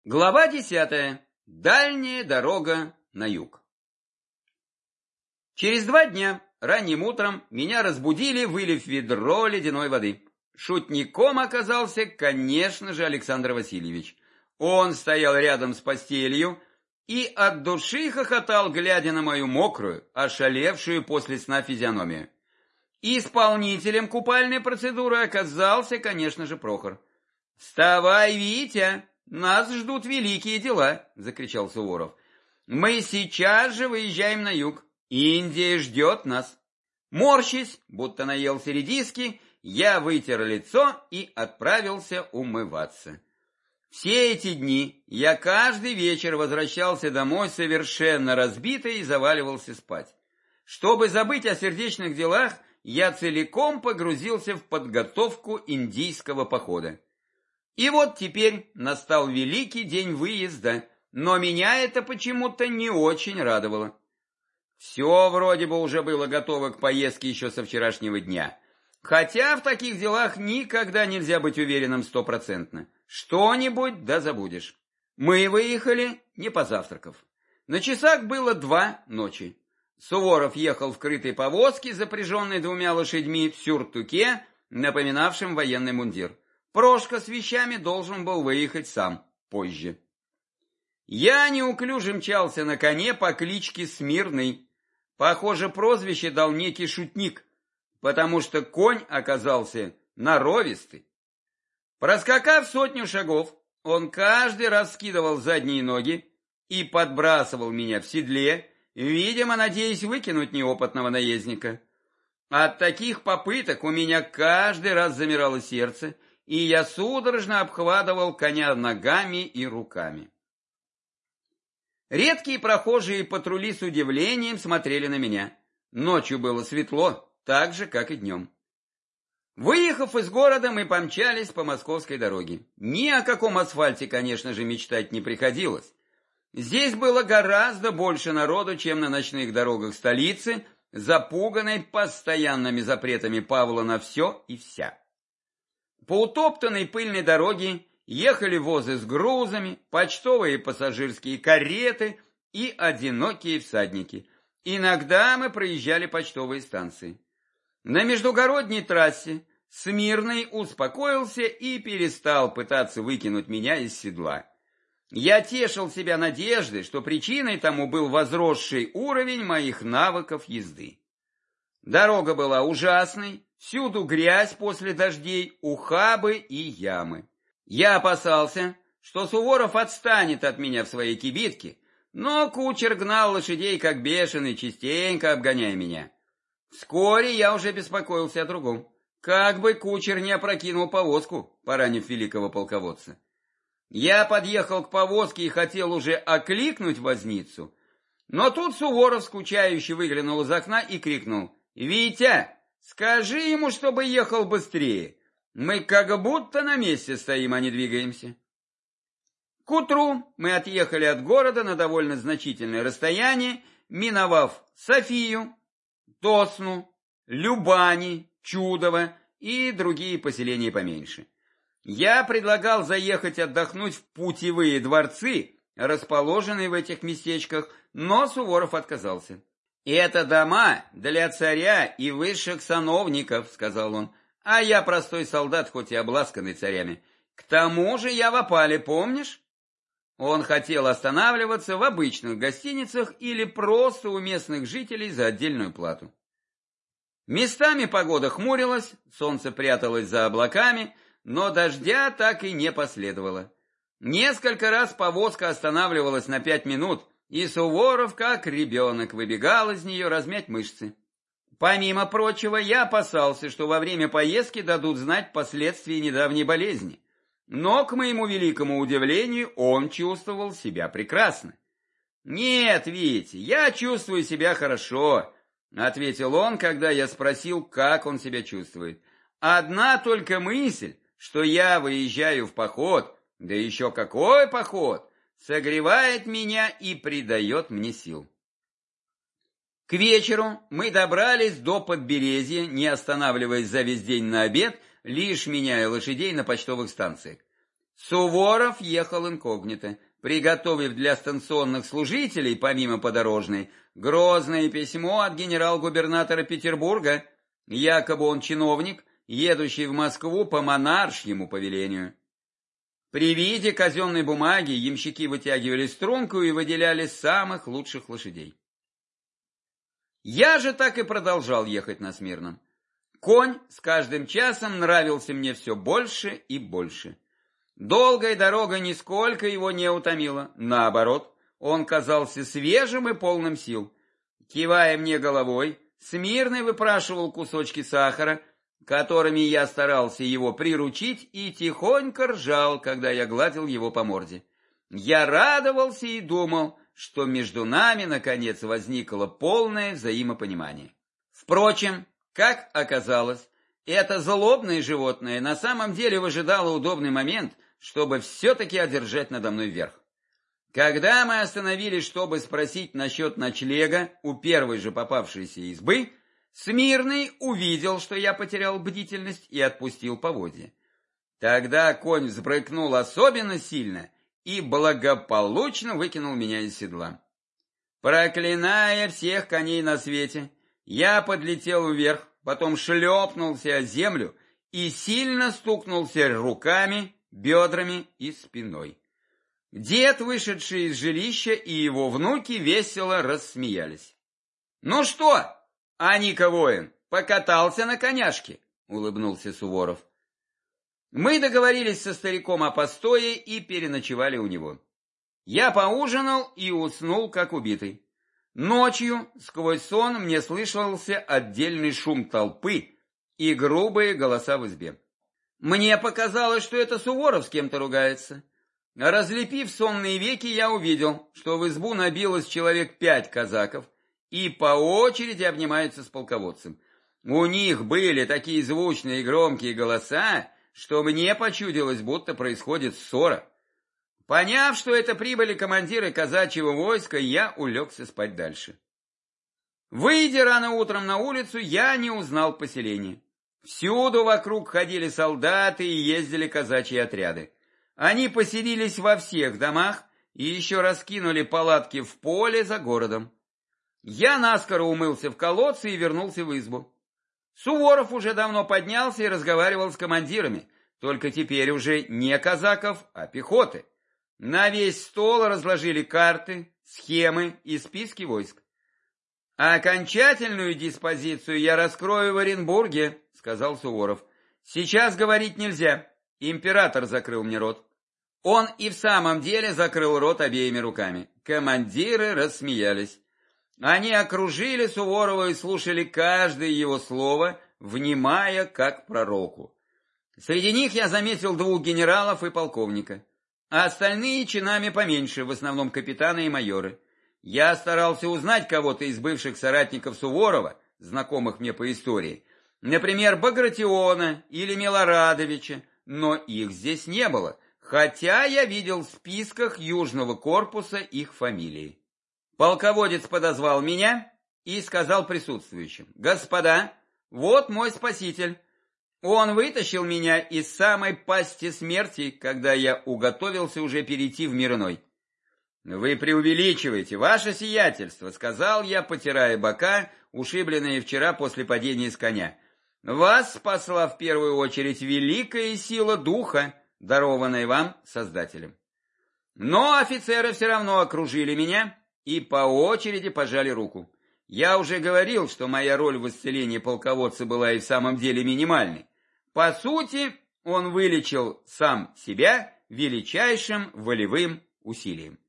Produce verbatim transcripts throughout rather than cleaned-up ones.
Глава десятая. Дальняя дорога на юг. Через два дня, ранним утром, меня разбудили, вылив ведро ледяной воды. Шутником оказался, конечно же, Александр Васильевич. Он стоял рядом с постелью и от души хохотал, глядя на мою мокрую, ошалевшую после сна физиономию. Исполнителем купальной процедуры оказался, конечно же, Прохор. «Вставай, Витя! Нас ждут великие дела!» — закричал Суворов. «Мы сейчас же выезжаем на юг. Индия ждет нас!» Морщись, будто наелся редиски, я вытер лицо и отправился умываться. Все эти дни я каждый вечер возвращался домой совершенно разбитый и заваливался спать. Чтобы забыть о сердечных делах, я целиком погрузился в подготовку индийского похода. И вот теперь настал великий день выезда, но меня это почему-то не очень радовало. Все вроде бы уже было готово к поездке еще со вчерашнего дня. Хотя в таких делах никогда нельзя быть уверенным стопроцентно. Что-нибудь да забудешь. Мы выехали, не позавтракав. На часах было два ночи. Суворов ехал в крытой повозке, запряженной двумя лошадьми в сюртуке, напоминавшем военный мундир. Прошка с вещами должен был выехать сам, позже. Я неуклюже мчался на коне по кличке Смирный. Похоже, прозвище дал некий шутник, потому что конь оказался норовистый. Проскакав сотню шагов, он каждый раз скидывал задние ноги и подбрасывал меня в седле, видимо, надеясь выкинуть неопытного наездника. От таких попыток у меня каждый раз замирало сердце, и я судорожно обхватывал коня ногами и руками. Редкие прохожие патрули с удивлением смотрели на меня. Ночью было светло, так же, как и днем. Выехав из города, мы помчались по московской дороге. Ни о каком асфальте, конечно же, мечтать не приходилось. Здесь было гораздо больше народу, чем на ночных дорогах столицы, запуганной постоянными запретами Павла на все и вся. По утоптанной пыльной дороге ехали возы с грузами, почтовые и пассажирские кареты и одинокие всадники. Иногда мы проезжали почтовые станции. На междугородней трассе Смирный успокоился и перестал пытаться выкинуть меня из седла. Я тешил себя надеждой, что причиной тому был возросший уровень моих навыков езды. Дорога была ужасной, всюду грязь после дождей, ухабы и ямы. Я опасался, что Суворов отстанет от меня в своей кибитке, но кучер гнал лошадей как бешеный, частенько обгоняя меня. Вскоре я уже беспокоился о другом. Как бы кучер не опрокинул повозку, поранив великого полководца. Я подъехал к повозке и хотел уже окликнуть возницу, но тут Суворов скучающе выглянул из окна и крикнул: «Витя, скажи ему, чтобы ехал быстрее. Мы как будто на месте стоим, а не двигаемся». К утру мы отъехали от города на довольно значительное расстояние, миновав Софию, Тосну, Любани, Чудово и другие поселения поменьше. Я предлагал заехать отдохнуть в путевые дворцы, расположенные в этих местечках, но Суворов отказался. «Это дома для царя и высших сановников», — сказал он, — «а я простой солдат, хоть и обласканный царями. К тому же я в опале, помнишь?» Он хотел останавливаться в обычных гостиницах или просто у местных жителей за отдельную плату. Местами погода хмурилась, солнце пряталось за облаками, но дождя так и не последовало. Несколько раз повозка останавливалась на пять минут, и Суворов, как ребенок, выбегал из нее размять мышцы. Помимо прочего, я опасался, что во время поездки дадут знать последствия недавней болезни. Но, к моему великому удивлению, он чувствовал себя прекрасно. «Нет, Витя, я чувствую себя хорошо», — ответил он, когда я спросил, как он себя чувствует. «Одна только мысль, что я выезжаю в поход, да еще какой поход, согревает меня и придает мне сил». К вечеру мы добрались до Подберезья, не останавливаясь за весь день на обед, лишь меняя лошадей на почтовых станциях. Суворов ехал инкогнито, приготовив для станционных служителей, помимо подорожной, грозное письмо от генерал-губернатора Петербурга, якобы он чиновник, едущий в Москву по монаршьему повелению. При виде казенной бумаги ямщики вытягивали струнку и выделяли самых лучших лошадей. Я же так и продолжал ехать на Смирном. Конь с каждым часом нравился мне все больше и больше. Долгая дорога нисколько его не утомила, наоборот, он казался свежим и полным сил. Кивая мне головой, Смирный выпрашивал кусочки сахара, которыми я старался его приручить, и тихонько ржал, когда я гладил его по морде. Я радовался и думал, что между нами, наконец, возникло полное взаимопонимание. Впрочем, как оказалось, это злобное животное на самом деле выжидало удобный момент, чтобы все-таки одержать надо мной верх. Когда мы остановились, чтобы спросить насчет ночлега у первой же попавшейся избы, Смирный увидел, что я потерял бдительность и отпустил поводья. Тогда конь взбрыкнул особенно сильно и благополучно выкинул меня из седла. Проклиная всех коней на свете, я подлетел вверх, потом шлепнулся о землю и сильно стукнулся руками, бедрами и спиной. Дед, вышедший из жилища, и его внуки весело рассмеялись. «Ну что, Аника воин, покатался на коняшке?» — улыбнулся Суворов. Мы договорились со стариком о постое и переночевали у него. Я поужинал и уснул, как убитый. Ночью сквозь сон мне слышался отдельный шум толпы и грубые голоса в избе. Мне показалось, что это Суворов с кем-то ругается. Разлепив сонные веки, я увидел, что в избу набилось человек пять казаков и по очереди обнимаются с полководцем. У них были такие звучные и громкие голоса, что мне почудилось, будто происходит ссора. Поняв, что это прибыли командиры казачьего войска, я улегся спать дальше. Выйдя рано утром на улицу, я не узнал поселения. Всюду вокруг ходили солдаты и ездили казачьи отряды. Они поселились во всех домах и еще раскинули палатки в поле за городом. Я наскоро умылся в колодце и вернулся в избу. Суворов уже давно поднялся и разговаривал с командирами, только теперь уже не казаков, а пехоты. На весь стол разложили карты, схемы и списки войск. «А окончательную диспозицию я раскрою в Оренбурге», — сказал Суворов. «Сейчас говорить нельзя. Император закрыл мне рот». Он и в самом деле закрыл рот обеими руками. Командиры рассмеялись. Они окружили Суворова и слушали каждое его слово, внимая как пророку. Среди них я заметил двух генералов и полковника, а остальные чинами поменьше, в основном капитаны и майоры. Я старался узнать кого-то из бывших соратников Суворова, знакомых мне по истории, например, Багратиона или Милорадовича, но их здесь не было, хотя я видел в списках Южного корпуса их фамилии. Полководец подозвал меня и сказал присутствующим: «Господа, вот мой спаситель. Он вытащил меня из самой пасти смерти, когда я уготовился уже перейти в мир иной». «Вы преувеличиваете, ваше сиятельство», — сказал я, потирая бока, ушибленные вчера после падения с коня. «Вас спасла в первую очередь великая сила духа, дарованная вам Создателем». Но офицеры все равно окружили меня и по очереди пожали руку. Я уже говорил, что моя роль в исцелении полководца была и в самом деле минимальной. По сути, он вылечил сам себя величайшим волевым усилием.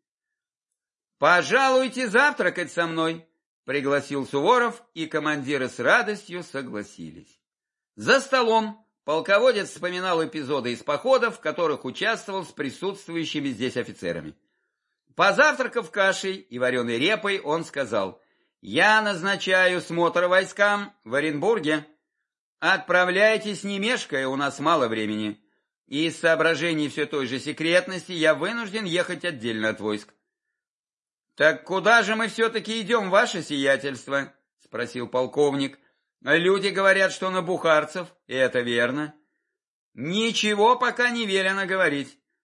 «Пожалуйте завтракать со мной», — пригласил Суворов, и командиры с радостью согласились. За столом полководец вспоминал эпизоды из походов, в которых участвовал с присутствующими здесь офицерами. Позавтракав кашей и вареной репой, он сказал: «Я назначаю смотр войскам в Оренбурге. Отправляйтесь не мешкая, у нас мало времени. Из соображений все той же секретности я вынужден ехать отдельно от войск». «Так куда же мы все-таки идем, ваше сиятельство?» — спросил полковник. «Люди говорят, что на бухарцев, и это верно». «Ничего пока не велено говорить.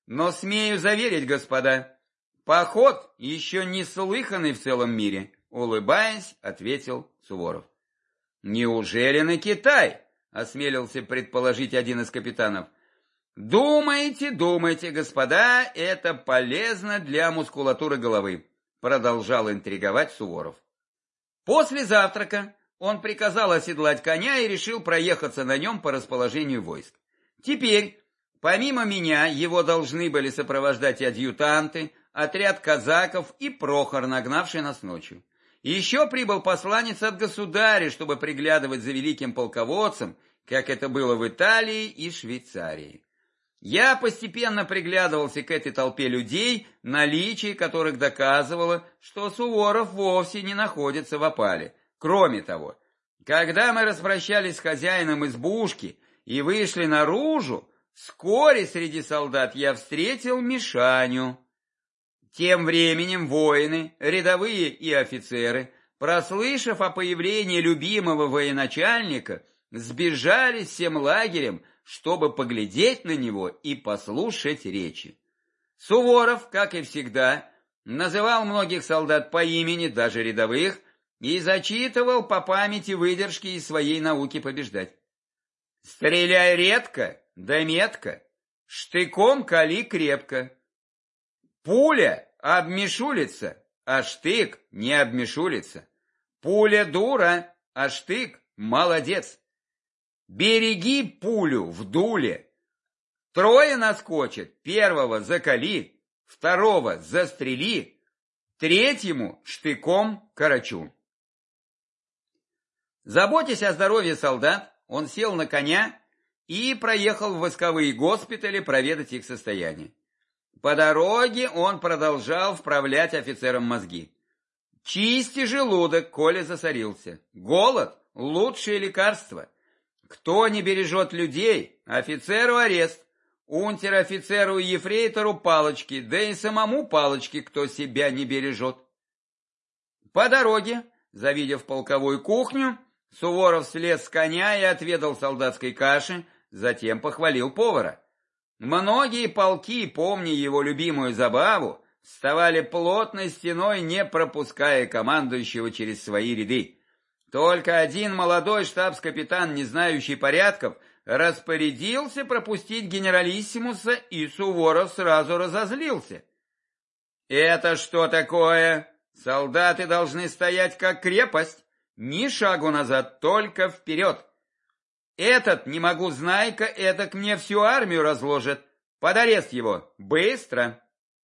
но смею заверить, господа, поход еще не слыханный в целом мире, улыбаясь, ответил Суворов. Неужели на Китай? Осмелился предположить один из капитанов. Думайте, думайте, господа, это полезно для мускулатуры головы, продолжал интриговать Суворов. После завтрака он приказал оседлать коня и решил проехаться на нем по расположению войск. Теперь, помимо меня, его должны были сопровождать адъютанты, отряд казаков и Прохор, нагнавший нас ночью. Еще прибыл посланец от государя, чтобы приглядывать за великим полководцем, как это было в Италии и Швейцарии. Я постепенно приглядывался к этой толпе людей, наличие которых доказывало, что Суворов вовсе не находится в опале. Кроме того, когда мы распрощались с хозяином избушки и вышли наружу, вскоре среди солдат я встретил Мишаню. Тем временем воины, рядовые и офицеры, прослышав о появлении любимого военачальника, сбежались всем лагерем, чтобы поглядеть на него и послушать речи. Суворов, как и всегда, называл многих солдат по имени, даже рядовых, и зачитывал по памяти выдержки из своей науки побеждать. «Стреляй редко, да метко, штыком кали крепко. Пуля обмешулится, а штык не обмешулится. Пуля дура, а штык молодец. Береги пулю в дуле. Трое наскочат, первого закали, второго застрели, третьему штыком карачу». Заботясь о здоровье солдат, он сел на коня и проехал в войсковые госпитали проведать их состояние. По дороге он продолжал вправлять офицерам мозги. Чисти желудок, коли засорился. Голод – лучшее лекарство. Кто не бережет людей, офицеру арест, унтер-офицеру и ефрейтору палочки, да и самому палочки, кто себя не бережет. По дороге, завидев полковую кухню, Суворов слез с коня и отведал солдатской каши, затем похвалил повара. Многие полки, помня его любимую забаву, вставали плотной стеной, не пропуская командующего через свои ряды. Только один молодой штабс-капитан, не знающий порядков, распорядился пропустить генералиссимуса, и Суворов сразу разозлился. «Это что такое? Солдаты должны стоять как крепость, ни шагу назад, только вперед. Этот, не могу знайка, эдак мне всю армию разложит. Под арест его, быстро!»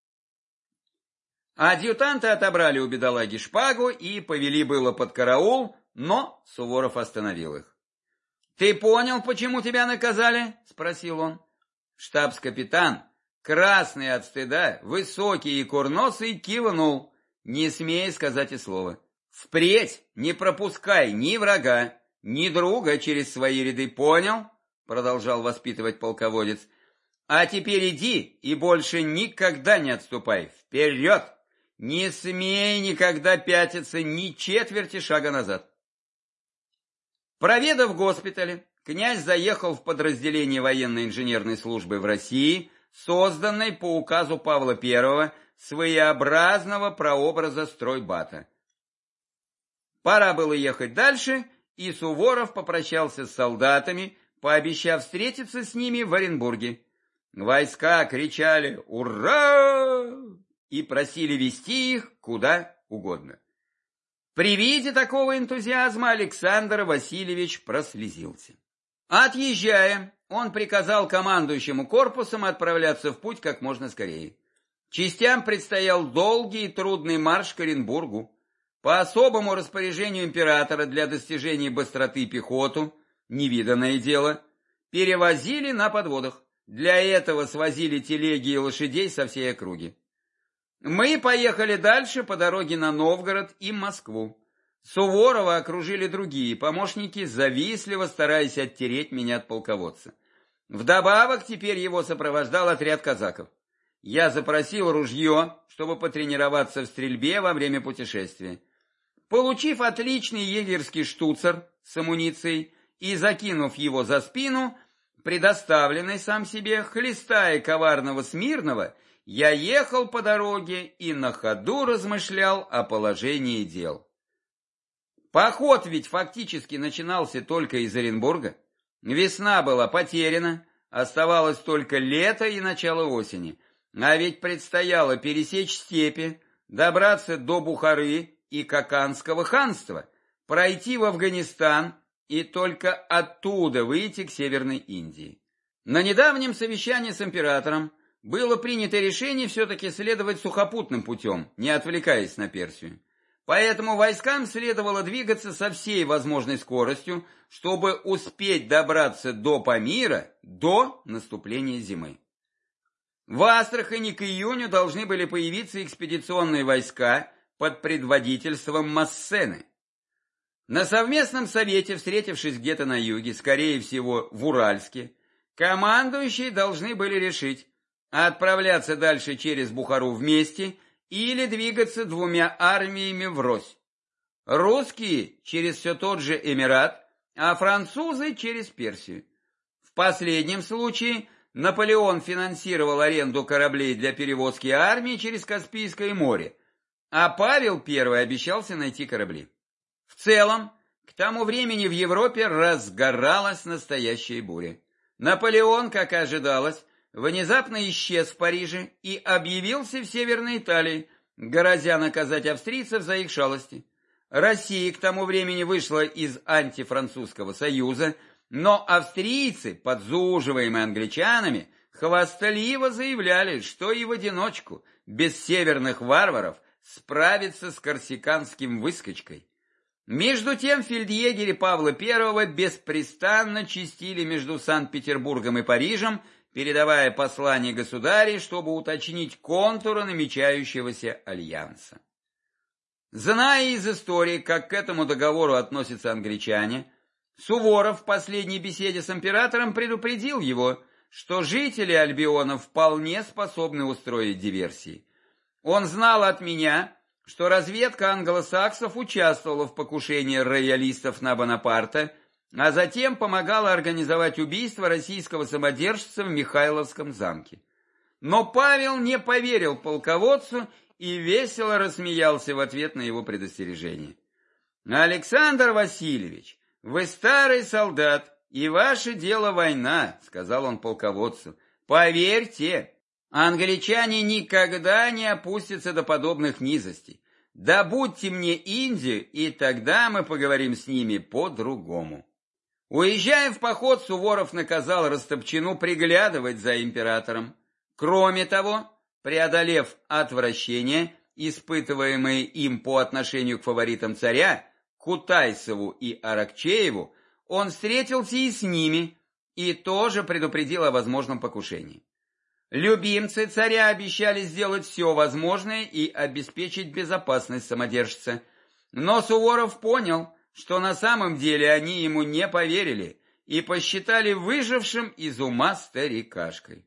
Адъютанты отобрали у бедолаги шпагу и повели было под караул, но Суворов остановил их. «Ты понял, почему тебя наказали?» — спросил он. Штабс-капитан, красный от стыда, высокий и курносый, кивнул, не смея сказать и слова. «Впредь не пропускай ни врага, ни друга через свои ряды, понял?» — продолжал воспитывать полководец. «А теперь иди и больше никогда не отступай. Вперед! Не смей никогда пятиться ни четверти шага назад». Проведав госпиталь, князь заехал в подразделение военно-инженерной службы в России, созданной по указу Павла Первого, своеобразного прообраза стройбата. Пора было ехать дальше, и Суворов попрощался с солдатами, пообещав встретиться с ними в Оренбурге. Войска кричали «Ура!» и просили вести их куда угодно. При виде такого энтузиазма Александр Васильевич прослезился. Отъезжая, он приказал командующему корпусом отправляться в путь как можно скорее. Частям предстоял долгий и трудный марш к Оренбургу. По особому распоряжению императора для достижения быстроты пехоту, невиданное дело, перевозили на подводах. Для этого свозили телеги и лошадей со всей округи. Мы поехали дальше по дороге на Новгород и Москву. Суворова окружили другие помощники, завистливо стараясь оттереть меня от полководца. Вдобавок теперь его сопровождал отряд казаков. Я запросил ружье, чтобы потренироваться в стрельбе во время путешествия. Получив отличный егерский штуцер с амуницией и закинув его за спину, предоставленный сам себе, хлестая коварного Смирного, я ехал по дороге и на ходу размышлял о положении дел. Поход ведь фактически начинался только из Оренбурга. Весна была потеряна, оставалось только лето и начало осени, а ведь предстояло пересечь степи, добраться до Бухары и Каканского ханства, пройти в Афганистан и только оттуда выйти к Северной Индии. На недавнем совещании с императором было принято решение все-таки следовать сухопутным путем, не отвлекаясь на Персию. Поэтому войскам следовало двигаться со всей возможной скоростью, чтобы успеть добраться до Памира до наступления зимы. В Астрахани к июню должны были появиться экспедиционные войска под предводительством Массены. На совместном совете, встретившись где-то на юге, скорее всего в Уральске, командующие должны были решить, отправляться дальше через Бухару вместе или двигаться двумя армиями врозь. Русские через все тот же Эмират, а французы через Персию. В последнем случае Наполеон финансировал аренду кораблей для перевозки армии через Каспийское море, а Павел I обещался найти корабли. В целом, к тому времени в Европе разгоралась настоящая буря. Наполеон, как и ожидалось, внезапно исчез в Париже и объявился в Северной Италии, грозя наказать австрийцев за их шалости. Россия к тому времени вышла из антифранцузского союза, но австрийцы, подзуживаемые англичанами, хвастливо заявляли, что и в одиночку, без северных варваров, справиться с корсиканским выскочкой. Между тем фельдъегери Павла I беспрестанно чистили между Санкт-Петербургом и Парижем, передавая послание государю, чтобы уточнить контуры намечающегося альянса. Зная из истории, как к этому договору относятся англичане, Суворов в последней беседе с императором предупредил его, что жители Альбиона вполне способны устроить диверсии. Он знал от меня, что разведка англосаксов участвовала в покушении роялистов на Бонапарта, а затем помогала организовать убийство российского самодержца в Михайловском замке. Но Павел не поверил полководцу и весело рассмеялся в ответ на его предостережение. «Александр Васильевич, вы старый солдат, и ваше дело война», — сказал он полководцу. «Поверьте, англичане никогда не опустятся до подобных низостей. Добудьте мне Индию, и тогда мы поговорим с ними по-другому». Уезжая в поход, Суворов наказал Растопчину приглядывать за императором. Кроме того, преодолев отвращение, испытываемое им по отношению к фаворитам царя, Кутайсову и Аракчееву, он встретился и с ними, и тоже предупредил о возможном покушении. Любимцы царя обещали сделать все возможное и обеспечить безопасность самодержца, но Суворов понял, что на самом деле они ему не поверили и посчитали выжившим из ума старикашкой.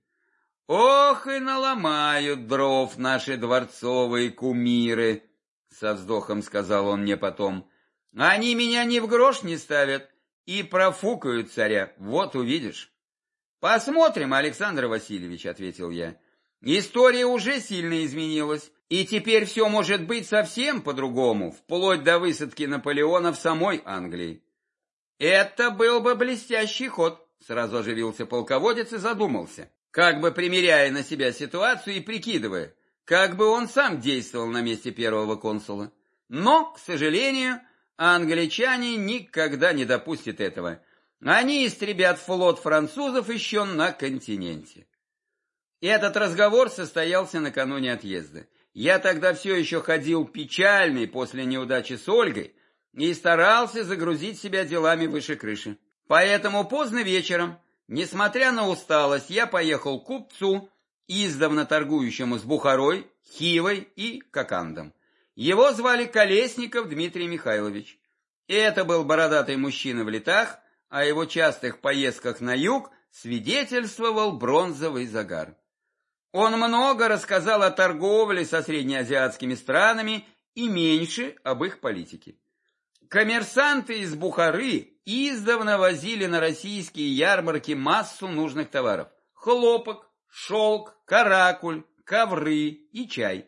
«Ох и наломают дров наши дворцовые кумиры», — со вздохом сказал он мне потом. «Они меня ни в грош не ставят и профукают царя, вот увидишь». «Посмотрим, Александр Васильевич», — ответил я. «История уже сильно изменилась, и теперь все может быть совсем по-другому, вплоть до высадки Наполеона в самой Англии». «Это был бы блестящий ход», — сразу оживился полководец и задумался, как бы примеряя на себя ситуацию и прикидывая, как бы он сам действовал на месте первого консула. Но, к сожалению, англичане никогда не допустят этого. Они истребят флот французов еще на континенте. Этот разговор состоялся накануне отъезда. Я тогда все еще ходил печальный после неудачи с Ольгой и старался загрузить себя делами выше крыши. Поэтому поздно вечером, несмотря на усталость, я поехал к купцу, издавна торгующему с Бухарой, Хивой и Кокандом. Его звали Колесников Дмитрий Михайлович. Это был бородатый мужчина в летах, о его частых поездках на юг свидетельствовал бронзовый загар. Он много рассказал о торговле со среднеазиатскими странами и меньше об их политике. Коммерсанты из Бухары издавна возили на российские ярмарки массу нужных товаров: хлопок, шелк, каракуль, ковры и чай.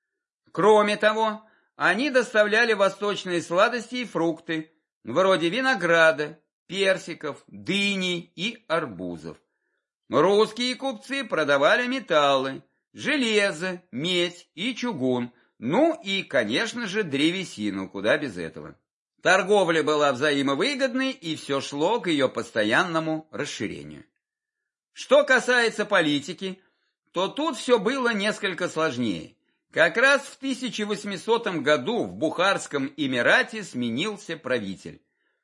Кроме того, они доставляли восточные сладости и фрукты, вроде винограда, персиков, дыней и арбузов. Русские купцы продавали металлы, железо, медь и чугун, ну и, конечно же, древесину, куда без этого. Торговля была взаимовыгодной, и все шло к ее постоянному расширению. Что касается политики, то тут все было несколько сложнее. Как раз в тысяча восьмисотом году в Бухарском Эмирате сменился правитель.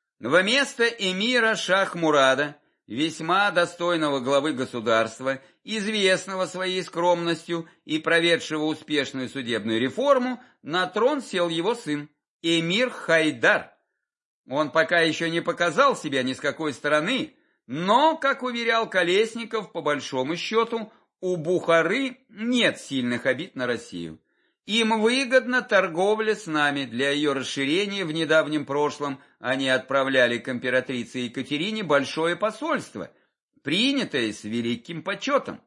Вместо эмира Шах-Мурада, весьма достойного главы государства, известного своей скромностью и проведшего успешную судебную реформу, на трон сел его сын, эмир Хайдар. Он пока еще не показал себя ни с какой стороны, но, как уверял Колесников, по большому счету, у Бухары нет сильных обид на Россию. Им выгодна торговля с нами. Для ее расширения в недавнем прошлом они отправляли к императрице Екатерине большое посольство, принятое с великим почетом.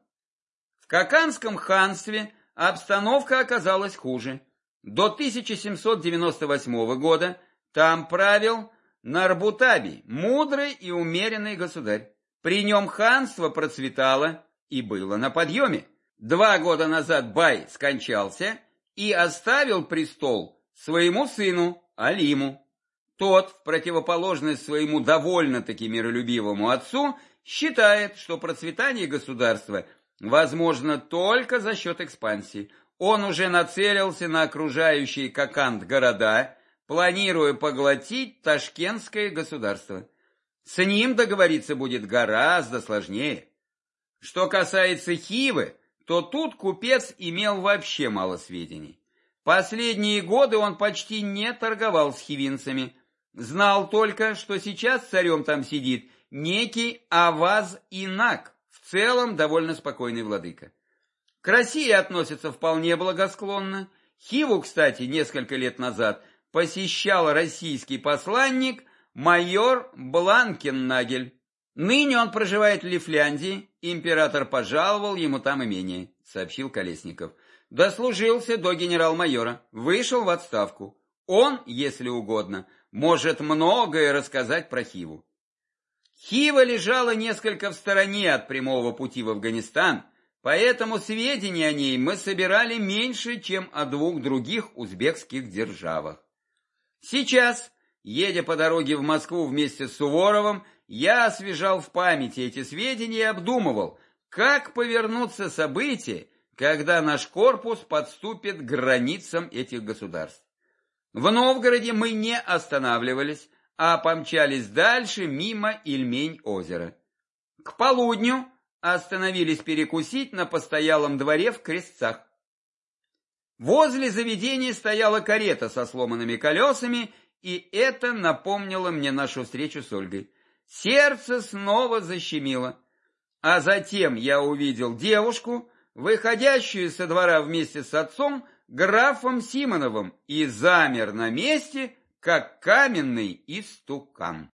В Каканском ханстве обстановка оказалась хуже. До тысяча семьсот девяносто восьмого года там правил Нарбутаби, мудрый и умеренный государь. При нем ханство процветало и было на подъеме. Два года назад Бай скончался и оставил престол своему сыну Алиму. Тот, в противоположность своему довольно-таки миролюбивому отцу, считает, что процветание государства возможно только за счет экспансии. Он уже нацелился на окружающие Каканд города, планируя поглотить Ташкентское государство. С ним договориться будет гораздо сложнее. Что касается Хивы, то тут купец имел вообще мало сведений. Последние годы он почти не торговал с хивинцами. Знал только, что сейчас царем там сидит некий Аваз-Инак, в целом довольно спокойный владыка. К России относятся вполне благосклонно. Хиву, кстати, несколько лет назад посещал российский посланник майор Бланкеннагель. Ныне он проживает в Лифляндии, император пожаловал ему там имение, сообщил Колесников. Дослужился до генерал-майора, вышел в отставку. Он, если угодно, может многое рассказать про Хиву. Хива лежала несколько в стороне от прямого пути в Афганистан, поэтому сведений о ней мы собирали меньше, чем о двух других узбекских державах. Сейчас, едя по дороге в Москву вместе с Суворовым, я освежал в памяти эти сведения и обдумывал, как повернутся события, когда наш корпус подступит к границам этих государств. В Новгороде мы не останавливались, а помчались дальше мимо Ильмень-озера. К полудню остановились перекусить на постоялом дворе в Крестцах. Возле заведения стояла карета со сломанными колесами, и это напомнило мне нашу встречу с Ольгой. Сердце снова защемило. А затем я увидел девушку, выходящую со двора вместе с отцом, графом Симоновым, и замер на месте, как каменный истукан.